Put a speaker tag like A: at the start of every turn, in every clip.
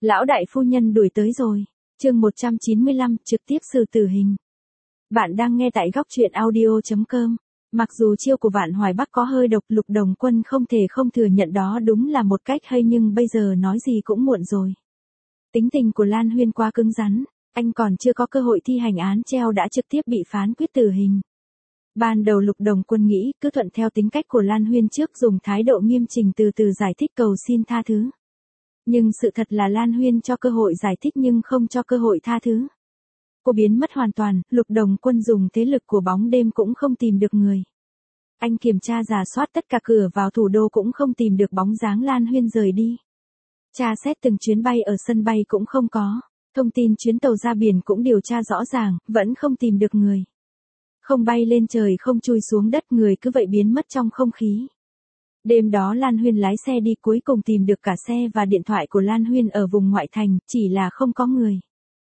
A: Lão đại phu nhân đuổi tới rồi. Chương 195, trực tiếp xử tử hình. Bạn đang nghe tại góc truyện audio.com. Mặc dù chiêu của Vạn Hoài Bắc có hơi độc, Lục Đồng Quân không thể không thừa nhận đó đúng là một cách hay, nhưng bây giờ nói gì cũng muộn rồi. Tính tình của Lan Huyên quá cứng rắn, anh còn chưa có cơ hội thi hành án treo đã trực tiếp bị phán quyết tử hình. Ban đầu Lục Đồng Quân nghĩ cứ thuận theo tính cách của Lan Huyên trước, dùng thái độ nghiêm chỉnh từ từ giải thích cầu xin tha thứ. Nhưng sự thật là Lan Huyên cho cơ hội giải thích nhưng không cho cơ hội tha thứ. Cô biến mất hoàn toàn, Lục Đồng Quân dùng thế lực của bóng đêm cũng không tìm được người. Anh kiểm tra rà soát tất cả cửa vào thủ đô cũng không tìm được bóng dáng Lan Huyên rời đi. Tra xét từng chuyến bay ở sân bay cũng không có. Thông tin chuyến tàu ra biển cũng điều tra rõ ràng, vẫn không tìm được người. Không bay lên trời không chui xuống đất, người cứ vậy biến mất trong không khí. Đêm đó Lan Huyên lái xe đi, cuối cùng tìm được cả xe và điện thoại của Lan Huyên ở vùng ngoại thành, chỉ là không có người.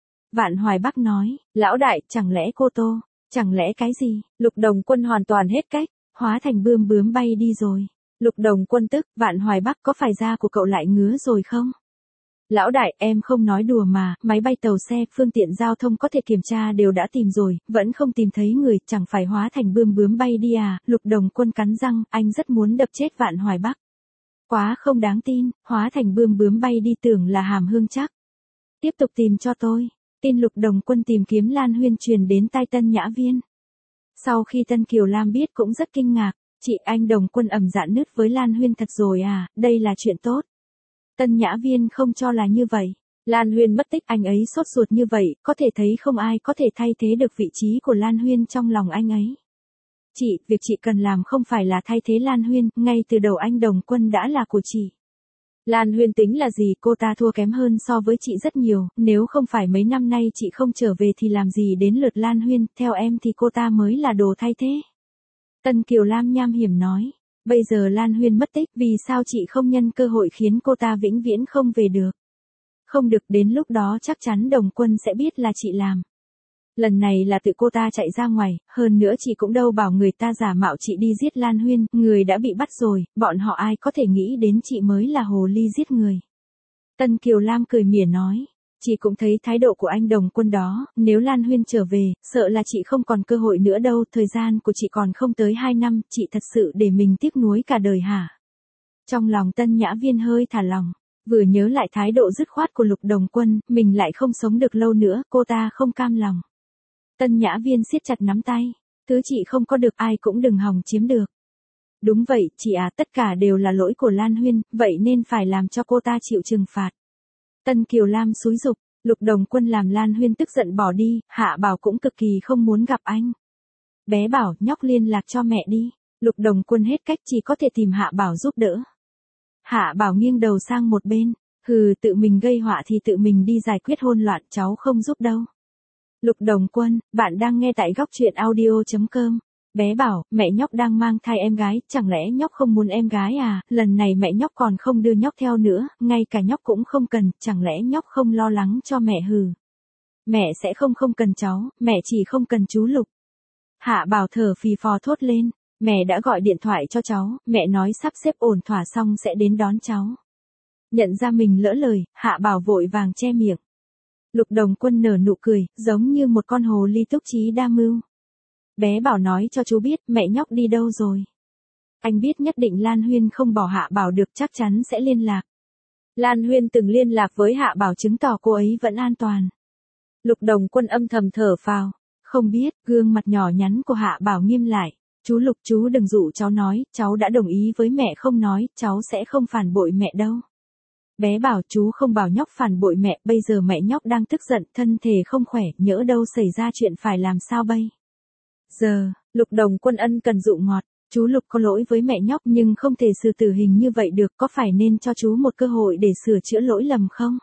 A: Vạn Hoài Bắc nói, lão đại, chẳng lẽ cô Tô, chẳng lẽ cái gì? Lục Đồng Quân hoàn toàn hết cách, hóa thành bươm bướm bay đi rồi. Lục Đồng Quân tức, Vạn Hoài Bắc có phải da của cậu lại ngứa rồi không? Lão đại, em không nói đùa mà, máy bay tàu xe, phương tiện giao thông có thể kiểm tra đều đã tìm rồi, vẫn không tìm thấy người, chẳng phải hóa thành bươm bướm bay đi à? Lục Đồng Quân cắn răng, anh rất muốn đập chết Vạn Hoài Bắc. Quá không đáng tin, hóa thành bươm bướm bay đi tưởng là hàm hương chắc. Tiếp tục tìm cho tôi. Tin Lục Đồng Quân tìm kiếm Lan Huyên truyền đến tai Tân Nhã Viên. Sau khi Tân Kiều Lam biết cũng rất kinh ngạc, chị anh Đồng Quân ầm dạ nứt với Lan Huyên thật rồi à, đây là chuyện tốt. Tân Nhã Viên không cho là như vậy. Lan Huyên mất tích, anh ấy sốt ruột như vậy, có thể thấy không ai có thể thay thế được vị trí của Lan Huyên trong lòng anh ấy. Chị, việc chị cần làm không phải là thay thế Lan Huyên, ngay từ đầu anh Đồng Quân đã là của chị. Lan Huyên tính là gì, cô ta thua kém hơn so với chị rất nhiều, nếu không phải mấy năm nay chị không trở về thì làm gì đến lượt Lan Huyên, theo em thì cô ta mới là đồ thay thế. Tân Kiều Lam nham hiểm nói, bây giờ Lan Huyên mất tích, vì sao chị không nhân cơ hội khiến cô ta vĩnh viễn không về được? Không được, đến lúc đó chắc chắn Đồng Quân sẽ biết là chị làm. Lần này là tự cô ta chạy ra ngoài, hơn nữa chị cũng đâu bảo người ta giả mạo chị đi giết Lan Huyên, người đã bị bắt rồi, bọn họ ai có thể nghĩ đến chị mới là hồ ly giết người. Tân Kiều Lam cười mỉa nói, chị cũng thấy thái độ của anh Đồng Quân đó, nếu Lan Huyên trở về, sợ là chị không còn cơ hội nữa đâu, thời gian của chị còn không tới 2 năm, chị thật sự để mình tiếc nuối cả đời hả? Trong lòng Tân Nhã Viên hơi thả lòng, vừa nhớ lại thái độ dứt khoát của Lục Đồng Quân, mình lại không sống được lâu nữa, cô ta không cam lòng. Tân Nhã Viên siết chặt nắm tay, thứ chị không có được ai cũng đừng hòng chiếm được. Đúng vậy, chị à, tất cả đều là lỗi của Lan Huyên, vậy nên phải làm cho cô ta chịu trừng phạt. Tân Kiều Lam xúi giục, Lục Đồng Quân làm Lan Huyên tức giận bỏ đi, Hạ Bảo cũng cực kỳ không muốn gặp anh. Bé bảo, nhóc liên lạc cho mẹ đi. Lục Đồng Quân hết cách, chỉ có thể tìm Hạ Bảo giúp đỡ. Hạ Bảo nghiêng đầu sang một bên, hừ, tự mình gây họa thì tự mình đi giải quyết hỗn loạn, cháu không giúp đâu. Lục Đồng Quân, bạn đang nghe tại góc truyện audio.com. Bé bảo, mẹ nhóc đang mang thai em gái, chẳng lẽ nhóc không muốn em gái à, lần này mẹ nhóc còn không đưa nhóc theo nữa, ngay cả nhóc cũng không cần, chẳng lẽ nhóc không lo lắng cho mẹ hừ. Mẹ sẽ không cần cháu, mẹ chỉ không cần chú Lục. Hạ Bảo thở phì phò thốt lên, mẹ đã gọi điện thoại cho cháu, mẹ nói sắp xếp ổn thỏa xong sẽ đến đón cháu. Nhận ra mình lỡ lời, Hạ Bảo vội vàng che miệng. Lục Đồng Quân nở nụ cười, giống như một con hồ ly túc trí đa mưu. Bé bảo nói cho chú biết, mẹ nhóc đi đâu rồi. Anh biết nhất định Lan Huyên không bỏ Hạ Bảo được, chắc chắn sẽ liên lạc. Lan Huyên từng liên lạc với Hạ Bảo chứng tỏ cô ấy vẫn an toàn. Lục Đồng Quân âm thầm thở phào, không biết, gương mặt nhỏ nhắn của Hạ Bảo nghiêm lại. Chú Lục, chú đừng dụ cháu nói, cháu đã đồng ý với mẹ không nói, cháu sẽ không phản bội mẹ đâu. Bé bảo, chú không bảo nhóc phản bội mẹ, bây giờ mẹ nhóc đang tức giận, thân thể không khỏe, nhỡ đâu xảy ra chuyện phải làm sao bây giờ. Lục Đồng Quân ân cần dụ ngọt, chú Lục có lỗi với mẹ nhóc nhưng không thể xử tử hình như vậy được, có phải nên cho chú một cơ hội để sửa chữa lỗi lầm không?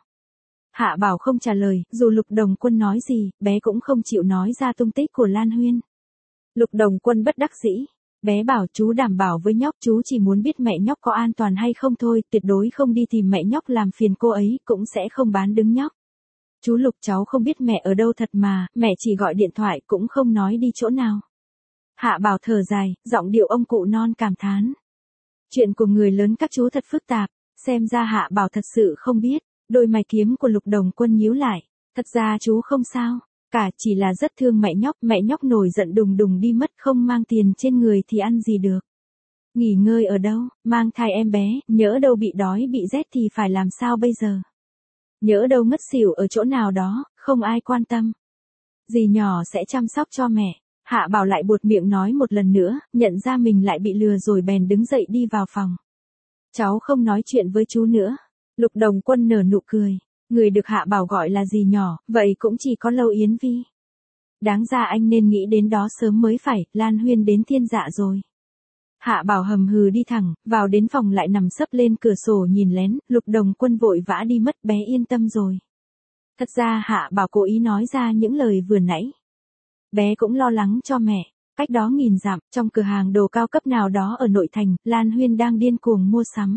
A: Hạ Bảo không trả lời, dù Lục Đồng Quân nói gì, bé cũng không chịu nói ra tung tích của Lan Huyên. Lục Đồng Quân bất đắc dĩ. Bé bảo, chú đảm bảo với nhóc, chú chỉ muốn biết mẹ nhóc có an toàn hay không thôi, tuyệt đối không đi tìm mẹ nhóc làm phiền cô ấy, cũng sẽ không bán đứng nhóc. Chú Lục, cháu không biết mẹ ở đâu thật mà, mẹ chỉ gọi điện thoại cũng không nói đi chỗ nào. Hạ Bảo thở dài, giọng điệu ông cụ non cảm thán. Chuyện của người lớn các chú thật phức tạp, xem ra Hạ Bảo thật sự không biết. Đôi mày kiếm của Lục Đồng Quân nhíu lại. Thật ra chú không sao, cả chỉ là rất thương mẹ nhóc nổi giận đùng đùng đi mất không mang tiền trên người thì ăn gì được. Nghỉ ngơi ở đâu, mang thai em bé, nhỡ đâu bị đói bị rét thì phải làm sao bây giờ. Nhỡ đâu ngất xỉu ở chỗ nào đó, không ai quan tâm. Dì nhỏ sẽ chăm sóc cho mẹ. Hạ Bảo lại buột miệng nói một lần nữa, nhận ra mình lại bị lừa rồi bèn đứng dậy đi vào phòng. Cháu không nói chuyện với chú nữa. Lục Đồng Quân nở nụ cười. Người được Hạ Bảo gọi là dì nhỏ, vậy cũng chỉ có Lâu Yến Vi. Đáng ra anh nên nghĩ đến đó sớm mới phải, Lan Huyên đến thiên dạ rồi. Hạ Bảo hầm hừ đi thẳng, vào đến phòng lại nằm sấp lên cửa sổ nhìn lén, Lục Đồng Quân vội vã đi mất, bé yên tâm rồi. Thật ra Hạ Bảo cố ý nói ra những lời vừa nãy. Bé cũng lo lắng cho mẹ. Cách đó nghìn dặm, trong cửa hàng đồ cao cấp nào đó ở nội thành, Lan Huyên đang điên cuồng mua sắm.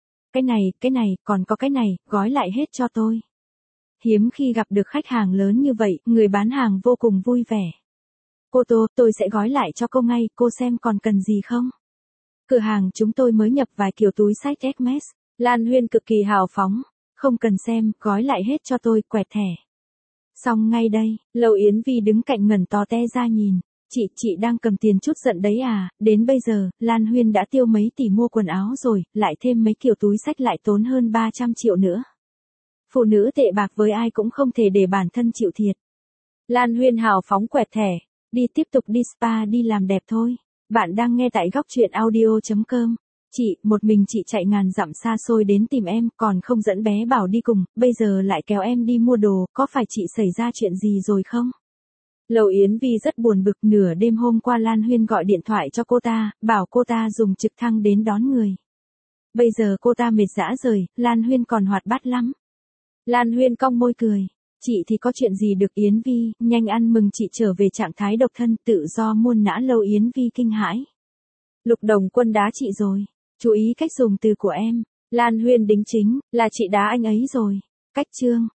A: Cái này, còn có cái này, gói lại hết cho tôi. Hiếm khi gặp được khách hàng lớn như vậy, người bán hàng vô cùng vui vẻ. Cô Tô, tôi sẽ gói lại cho cô ngay, cô xem còn cần gì không? Cửa hàng chúng tôi mới nhập vài kiểu túi sách Hermes. Lan Huyên cực kỳ hào phóng. Không cần xem, gói lại hết cho tôi, quẹt thẻ. Xong ngay đây, Lâu Yến Vi đứng cạnh ngẩn to te ra nhìn. Chị đang cầm tiền chút giận đấy à, đến bây giờ, Lan Huyên đã tiêu mấy tỷ mua quần áo rồi, lại thêm mấy kiểu túi sách lại tốn hơn 300 triệu nữa. Phụ nữ tệ bạc với ai cũng không thể để bản thân chịu thiệt. Lan Huyên hào phóng quẹt thẻ, đi tiếp tục đi spa đi làm đẹp thôi. Bạn đang nghe tại góc truyện audio.com. Một mình chị chạy ngàn dặm xa xôi đến tìm em, còn không dẫn bé Bảo đi cùng, bây giờ lại kéo em đi mua đồ, có phải chị xảy ra chuyện gì rồi không? Lâu Yến Vi rất buồn bực, nửa đêm hôm qua Lan Huyên gọi điện thoại cho cô ta, bảo cô ta dùng trực thăng đến đón người. Bây giờ cô ta mệt rã rời, Lan Huyên còn hoạt bát lắm. Lan Huyên cong môi cười. Chị thì có chuyện gì được Yến Vi, nhanh ăn mừng chị trở về trạng thái độc thân tự do muôn nã. Lâu Yến Vi kinh hãi. Lục Đồng Quân đá chị rồi. Chú ý cách dùng từ của em. Lan Huyên đính chính, là chị đá anh ấy rồi. Cách chương.